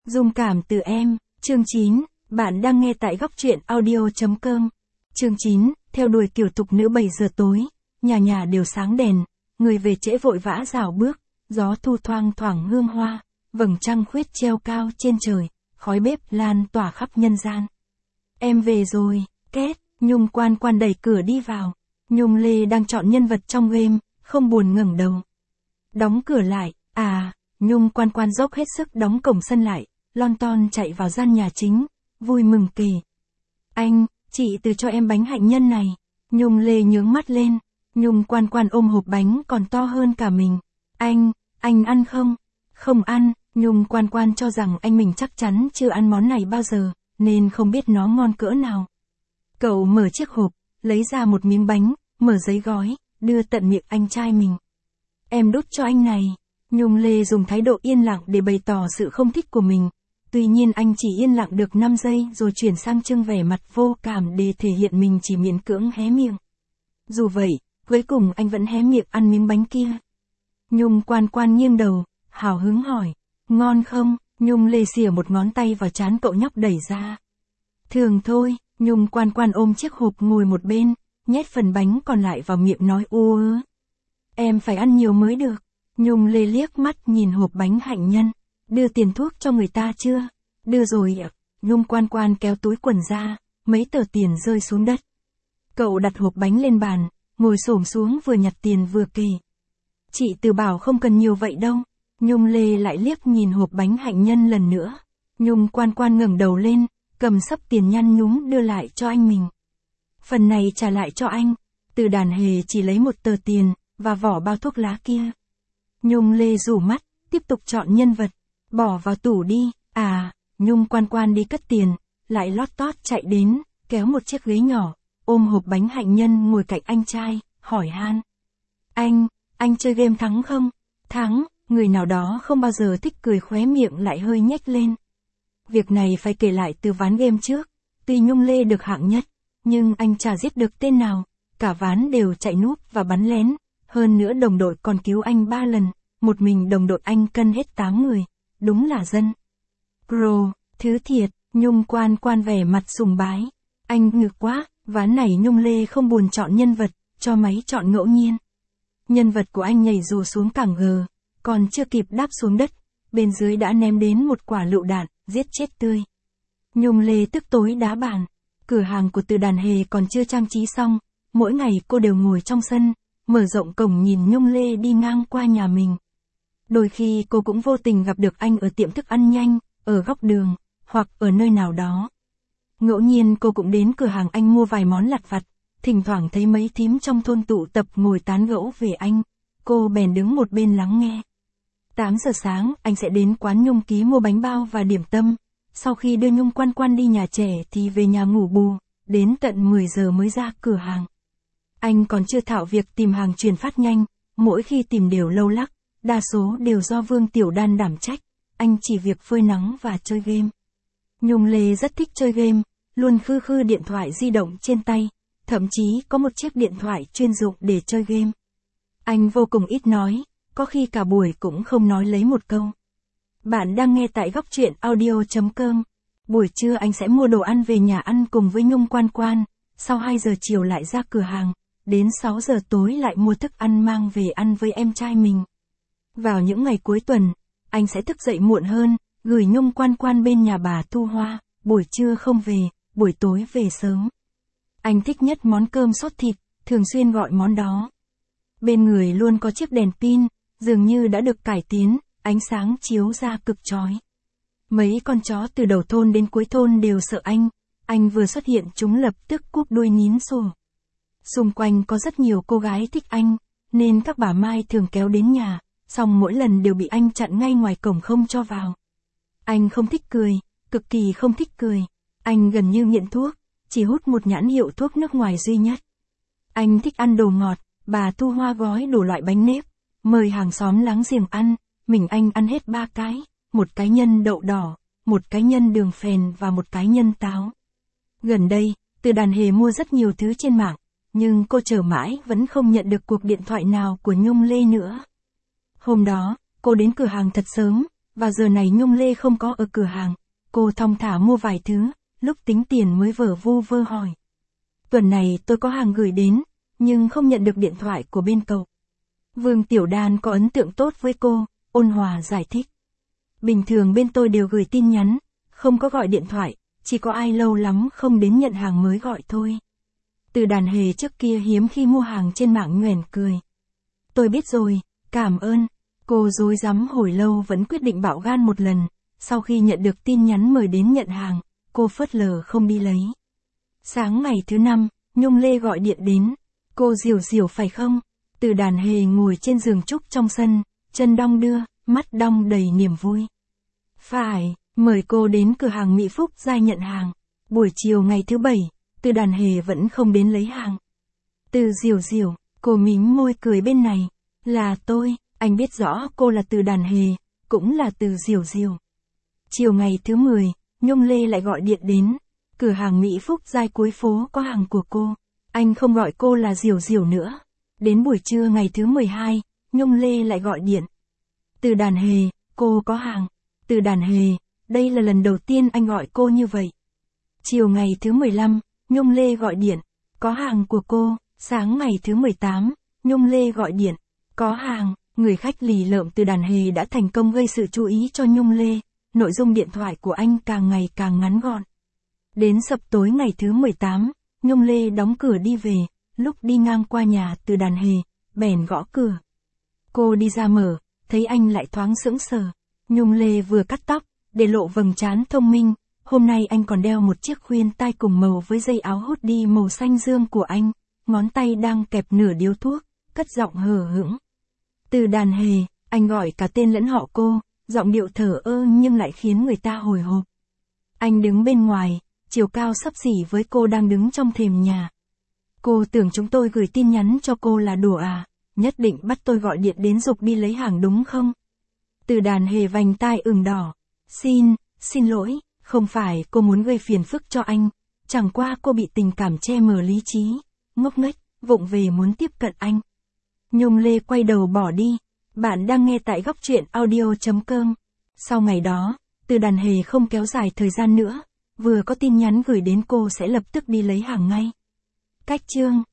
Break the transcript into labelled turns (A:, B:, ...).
A: Dung cảm từ em, chương 9, bạn đang nghe tại góc truyện audio.com. Chương 9, theo đuổi kiểu tục nữ 7 giờ tối, nhà nhà đều sáng đèn, người về trễ vội vã rảo bước, gió thu thoang thoảng hương hoa, vầng trăng khuyết treo cao trên trời, khói bếp lan tỏa khắp nhân gian. Em về rồi, két, Nhung Quan Quan đẩy cửa đi vào. Nhung Lê đang chọn nhân vật trong game, không buồn ngẩng đầu. Đóng cửa lại, Nhung Quan Quan dốc hết sức đóng cổng sân lại, lon ton chạy vào gian nhà chính, vui mừng kể. Anh, chị từ cho em bánh hạnh nhân này. Nhung Lê nhướng mắt lên, Nhung Quan Quan ôm hộp bánh còn to hơn cả mình. Anh ăn không? Không ăn, Nhung Quan Quan cho rằng anh mình chắc chắn chưa ăn món này bao giờ, nên không biết nó ngon cỡ nào. Cậu mở chiếc hộp, lấy ra một miếng bánh, mở giấy gói, đưa tận miệng anh trai mình. Em đút cho anh này. Nhung Lê dùng thái độ yên lặng để bày tỏ sự không thích của mình. Tuy nhiên anh chỉ yên lặng được 5 giây rồi chuyển sang trưng vẻ mặt vô cảm để thể hiện mình chỉ miễn cưỡng hé miệng. Dù vậy, cuối cùng anh vẫn hé miệng ăn miếng bánh kia. Nhung Quan Quan nghiêng đầu, hào hứng hỏi, ngon không? Nhung Lê xỉa một ngón tay vào trán cậu nhóc đẩy ra. Thường thôi, Nhung Quan Quan ôm chiếc hộp ngồi một bên, nhét phần bánh còn lại vào miệng nói u ớ. Em phải ăn nhiều mới được. Nhung Lê liếc mắt nhìn hộp bánh hạnh nhân. Đưa tiền thuốc cho người ta chưa? Đưa rồi ạ. Nhung Quan Quan kéo túi quần ra, mấy tờ tiền rơi xuống đất. Cậu đặt hộp bánh lên bàn, ngồi xổm xuống vừa nhặt tiền vừa kể. Chị Từ bảo không cần nhiều vậy đâu. Nhung Lê lại liếc nhìn hộp bánh hạnh nhân lần nữa. Nhung Quan Quan ngẩng đầu lên, cầm xấp tiền nhăn nhúm đưa lại cho anh mình. Phần này trả lại cho anh. Từ Đàn Hề chỉ lấy một tờ tiền, và vỏ bao thuốc lá kia. Nhung Lê rủ mắt, tiếp tục chọn nhân vật. Bỏ vào tủ đi. Nhung Quan Quan đi cất tiền, lại lót tót chạy đến, kéo một chiếc ghế nhỏ, ôm hộp bánh hạnh nhân ngồi cạnh anh trai, hỏi han. Anh chơi game thắng không? Thắng, người nào đó không bao giờ thích cười khóe miệng lại hơi nhếch lên. Việc này phải kể lại từ ván game trước. Tuy Nhung Lê được hạng nhất, nhưng anh chả giết được tên nào, cả ván đều chạy núp và bắn lén. Hơn nữa đồng đội còn cứu anh 3 lần, một mình đồng đội anh cân hết 8 người, đúng là dân. Pro, thứ thiệt, Nhung Quan Quan vẻ mặt sùng bái. Anh ngược quá, ván này Nhung Lê không buồn chọn nhân vật, cho máy chọn ngẫu nhiên. Nhân vật của anh nhảy dù xuống cảng gờ, còn chưa kịp đáp xuống đất, bên dưới đã ném đến một quả lựu đạn, giết chết tươi. Nhung Lê tức tối đá bàn, cửa hàng của Từ Đàn Hề còn chưa trang trí xong, mỗi ngày cô đều ngồi trong sân, mở rộng cổng nhìn Nhung Lê đi ngang qua nhà mình. Đôi khi cô cũng vô tình gặp được anh ở tiệm thức ăn nhanh, ở góc đường, hoặc ở nơi nào đó. Ngẫu nhiên cô cũng đến cửa hàng anh mua vài món lặt vặt, thỉnh thoảng thấy mấy thím trong thôn tụ tập ngồi tán gẫu về anh, cô bèn đứng một bên lắng nghe. 8 giờ sáng anh sẽ đến quán Nhung Ký mua bánh bao và điểm tâm, sau khi đưa Nhung Quan Quan đi nhà trẻ thì về nhà ngủ bù, đến tận 10 giờ mới ra cửa hàng. Anh còn chưa thạo việc tìm hàng chuyển phát nhanh, mỗi khi tìm đều lâu lắc, đa số đều do Vương Tiểu Đan đảm trách, anh chỉ việc phơi nắng và chơi game. Nhung Lê rất thích chơi game, luôn khư điện thoại di động trên tay, thậm chí có một chiếc điện thoại chuyên dụng để chơi game. Anh vô cùng ít nói, có khi cả buổi cũng không nói lấy một câu. Bạn đang nghe tại góc truyện audio.com. Buổi trưa anh sẽ mua đồ ăn về nhà ăn cùng với Nhung Quan Quan, sau 2 giờ chiều lại ra cửa hàng, đến 6 giờ tối lại mua thức ăn mang về ăn với em trai mình. Vào những ngày cuối tuần, anh sẽ thức dậy muộn hơn, gửi Nhung Quan Quan bên nhà bà Thu Hoa, buổi trưa không về, buổi tối về sớm. Anh thích nhất món cơm sốt thịt, thường xuyên gọi món đó. Bên người luôn có chiếc đèn pin, dường như đã được cải tiến, ánh sáng chiếu ra cực chói. Mấy con chó từ đầu thôn đến cuối thôn đều sợ anh vừa xuất hiện chúng lập tức cúp đuôi nín sủa. Xung quanh có rất nhiều cô gái thích anh, nên các bà Mai thường kéo đến nhà, song mỗi lần đều bị anh chặn ngay ngoài cổng không cho vào. Anh không thích cười, cực kỳ không thích cười. Anh gần như nghiện thuốc, chỉ hút một nhãn hiệu thuốc nước ngoài duy nhất. Anh thích ăn đồ ngọt, bà Thu Hoa gói đủ loại bánh nếp, mời hàng xóm láng giềng ăn, mình anh ăn hết 3 cái, một cái nhân đậu đỏ, một cái nhân đường phèn và một cái nhân táo. Gần đây, Từ Đàn Hề mua rất nhiều thứ trên mạng, nhưng cô chờ mãi vẫn không nhận được cuộc điện thoại nào của Nhung Lê nữa. Hôm đó, cô đến cửa hàng thật sớm, và giờ này Nhung Lê không có ở cửa hàng. Cô thong thả mua vài thứ, lúc tính tiền mới vờ vu vơ hỏi. Tuần này tôi có hàng gửi đến, nhưng không nhận được điện thoại của bên cậu. Vương Tiểu Đan có ấn tượng tốt với cô, ôn hòa giải thích. Bình thường bên tôi đều gửi tin nhắn, không có gọi điện thoại, chỉ có ai lâu lắm không đến nhận hàng mới gọi thôi. Từ Đàn Hề trước kia hiếm khi mua hàng trên mạng nhoẻn cười. Tôi biết rồi, cảm ơn. Cô rối rắm hồi lâu vẫn quyết định bạo gan một lần, sau khi nhận được tin nhắn mời đến nhận hàng, cô phớt lờ không đi lấy. Sáng ngày thứ 5, Nhung Lê gọi điện đến. Cô Diểu Diểu phải không? Từ Đàn Hề ngồi trên giường trúc trong sân, chân đong đưa, mắt đong đầy niềm vui. Phải, mời cô đến cửa hàng Mỹ Phúc Giai nhận hàng. Buổi chiều ngày thứ 7, Từ Đàn Hề vẫn không đến lấy hàng. Từ Diểu Diểu, cô mím môi cười bên này. Là tôi, anh biết rõ cô là Từ Đàn Hề, cũng là Từ Diểu Diểu. Chiều ngày thứ 10, Nhung Lê lại gọi điện đến. Cửa hàng Mỹ Phúc Giai cuối phố có hàng của cô. Anh không gọi cô là Diểu Diểu nữa. Đến buổi trưa ngày thứ 12, Nhung Lê lại gọi điện. Từ Đàn Hề, cô có hàng. Từ Đàn Hề, đây là lần đầu tiên anh gọi cô như vậy. Chiều ngày thứ 15, Nhung Lê gọi điện. Có hàng của cô. Sáng ngày thứ 18, Nhung Lê gọi điện. Có hàng. Người khách lì lợm Từ Đàn Hề đã thành công gây sự chú ý cho Nhung Lê. Nội dung điện thoại của anh càng ngày càng ngắn gọn. Đến sập tối ngày thứ 18, Nhung Lê đóng cửa đi về. Lúc đi ngang qua nhà Từ Đàn Hề, bèn gõ cửa. Cô đi ra mở, thấy anh lại thoáng sững sờ. Nhung Lê vừa cắt tóc, để lộ vầng trán thông minh. Hôm nay anh còn đeo một chiếc khuyên tai cùng màu với dây áo hoodie màu xanh dương của anh. Ngón tay đang kẹp nửa điếu thuốc, cất giọng hờ hững. Từ Đàn Hề, anh gọi cả tên lẫn họ cô, giọng điệu thờ ơ nhưng lại khiến người ta hồi hộp. Anh đứng bên ngoài, chiều cao xấp xỉ với cô đang đứng trong thềm nhà. Cô tưởng chúng tôi gửi tin nhắn cho cô là đùa à, nhất định bắt tôi gọi điện đến giục đi lấy hàng đúng không? Từ Đàn Hề vành tai ửng đỏ. Xin lỗi, không phải cô muốn gây phiền phức cho anh, chẳng qua cô bị tình cảm che mờ lý trí, ngốc nghếch, vụng về muốn tiếp cận anh. Nhung Lê quay đầu bỏ đi. Bạn đang nghe tại góc truyện audio.com. Sau ngày đó, Từ Đàn Hề không kéo dài thời gian nữa, vừa có tin nhắn gửi đến cô sẽ lập tức đi lấy hàng ngay. Cách chương